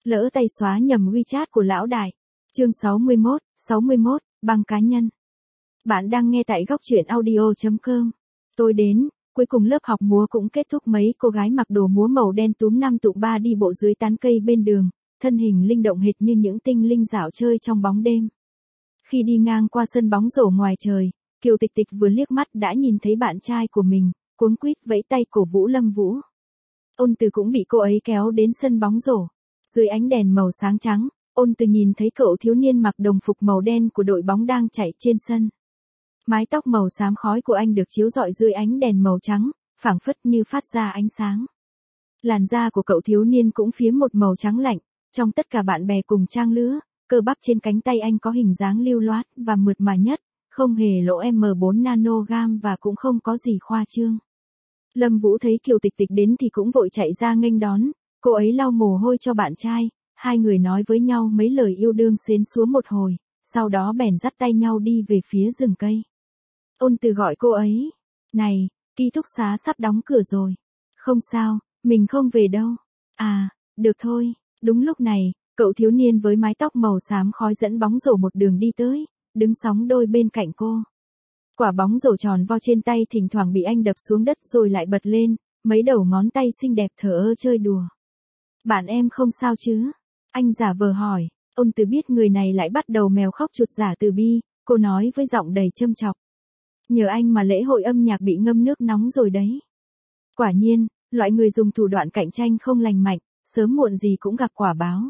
Lỡ tay xóa nhầm WeChat của lão đại. Chương 61, băng cá nhân. Bạn đang nghe tại góc truyện audio.com. Tôi đến, cuối cùng lớp học múa cũng kết thúc, mấy cô gái mặc đồ múa màu đen túm 5 tụm 3 đi bộ dưới tán cây bên đường, thân hình linh động hệt như những tinh linh dạo chơi trong bóng đêm. Khi đi ngang qua sân bóng rổ ngoài trời, Kiều Tịch Tịch vừa liếc mắt đã nhìn thấy bạn trai của mình, cuống quýt vẫy tay cổ vũ Lâm Vũ. Ôn Từ cũng bị cô ấy kéo đến sân bóng rổ. Dưới ánh đèn màu sáng trắng, Ôn Từ nhìn thấy cậu thiếu niên mặc đồng phục màu đen của đội bóng đang chạy trên sân. Mái tóc màu xám khói của anh được chiếu rọi dưới ánh đèn màu trắng, phảng phất như phát ra ánh sáng. Làn da của cậu thiếu niên cũng phiếm một màu trắng lạnh, trong tất cả bạn bè cùng trang lứa, cơ bắp trên cánh tay anh có hình dáng lưu loát và mượt mà nhất, không hề lỗ M4 nanogam và cũng không có gì khoa trương. Lâm Vũ thấy Kiều Tịch Tịch đến thì cũng vội chạy ra nghênh đón, cô ấy lau mồ hôi cho bạn trai, hai người nói với nhau mấy lời yêu đương xến xúa một hồi, sau đó bèn dắt tay nhau đi về phía rừng cây. Ôn Từ gọi cô ấy, này, ký túc xá sắp đóng cửa rồi. Không sao, mình không về đâu. À, được thôi. Đúng lúc này, cậu thiếu niên với mái tóc màu xám khói dẫn bóng rổ một đường đi tới, đứng sóng đôi bên cạnh cô. Quả bóng rổ tròn vo trên tay thỉnh thoảng bị anh đập xuống đất rồi lại bật lên, mấy đầu ngón tay xinh đẹp thờ ơ chơi đùa. Bạn em không sao chứ? Anh giả vờ hỏi. Ôn Từ biết người này lại bắt đầu mèo khóc chuột giả từ bi, cô nói với giọng đầy châm chọc. Nhờ anh mà lễ hội âm nhạc bị ngâm nước nóng rồi đấy. Quả nhiên, loại người dùng thủ đoạn cạnh tranh không lành mạnh, sớm muộn gì cũng gặp quả báo.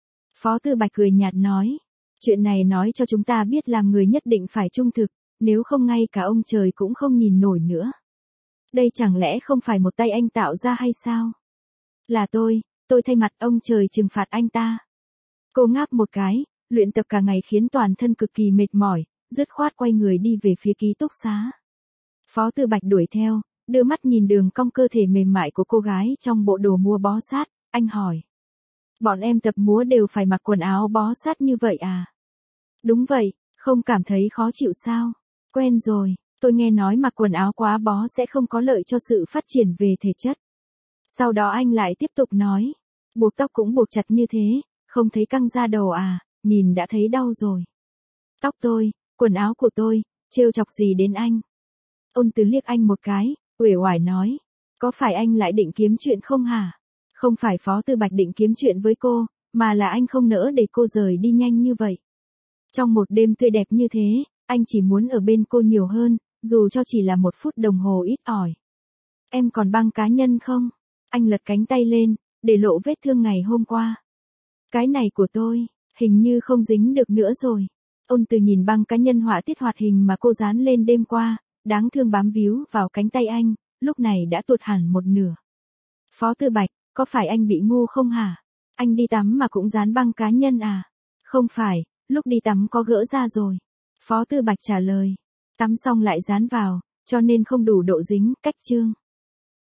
Phó Tư Bạch cười nhạt nói. Chuyện này nói cho chúng ta biết làm người nhất định phải trung thực, nếu không ngay cả ông trời cũng không nhìn nổi nữa. Đây chẳng lẽ không phải một tay anh tạo ra hay sao? Là tôi thay mặt ông trời trừng phạt anh ta. Cô ngáp một cái, luyện tập cả ngày khiến toàn thân cực kỳ mệt mỏi, dứt khoát quay người đi về phía ký túc xá. Phó Tư Bạch đuổi theo, đưa mắt nhìn đường cong cơ thể mềm mại của cô gái trong bộ đồ múa bó sát, anh hỏi. Bọn em tập múa đều phải mặc quần áo bó sát như vậy à? Đúng vậy, không cảm thấy khó chịu sao? Quen rồi, tôi nghe nói mặc quần áo quá bó sẽ không có lợi cho sự phát triển về thể chất. Sau đó anh lại tiếp tục nói, buộc tóc cũng buộc chặt như thế, không thấy căng da đầu à, nhìn đã thấy đau rồi. Tóc tôi, quần áo của tôi, trêu chọc gì đến anh? Ôn Từ liếc anh một cái, uể oải nói, có phải anh lại định kiếm chuyện không hả? Không phải Phó Tư Bạch định kiếm chuyện với cô, mà là anh không nỡ để cô rời đi nhanh như vậy. Trong một đêm tươi đẹp như thế, anh chỉ muốn ở bên cô nhiều hơn, dù cho chỉ là 1 phút đồng hồ ít ỏi. Em còn băng cá nhân không? Anh lật cánh tay lên, để lộ vết thương ngày hôm qua. Cái này của tôi, hình như không dính được nữa rồi. Ôn Từ nhìn băng cá nhân họa tiết hoạt hình mà cô dán lên đêm qua, đáng thương bám víu vào cánh tay anh, lúc này đã tuột hẳn một nửa. Phó Tư Bạch, có phải anh bị ngu không hả? Anh đi tắm mà cũng dán băng cá nhân à? Không phải, lúc đi tắm có gỡ ra rồi. Phó Tư Bạch trả lời. Tắm xong lại dán vào, cho nên không đủ độ dính, cách chương.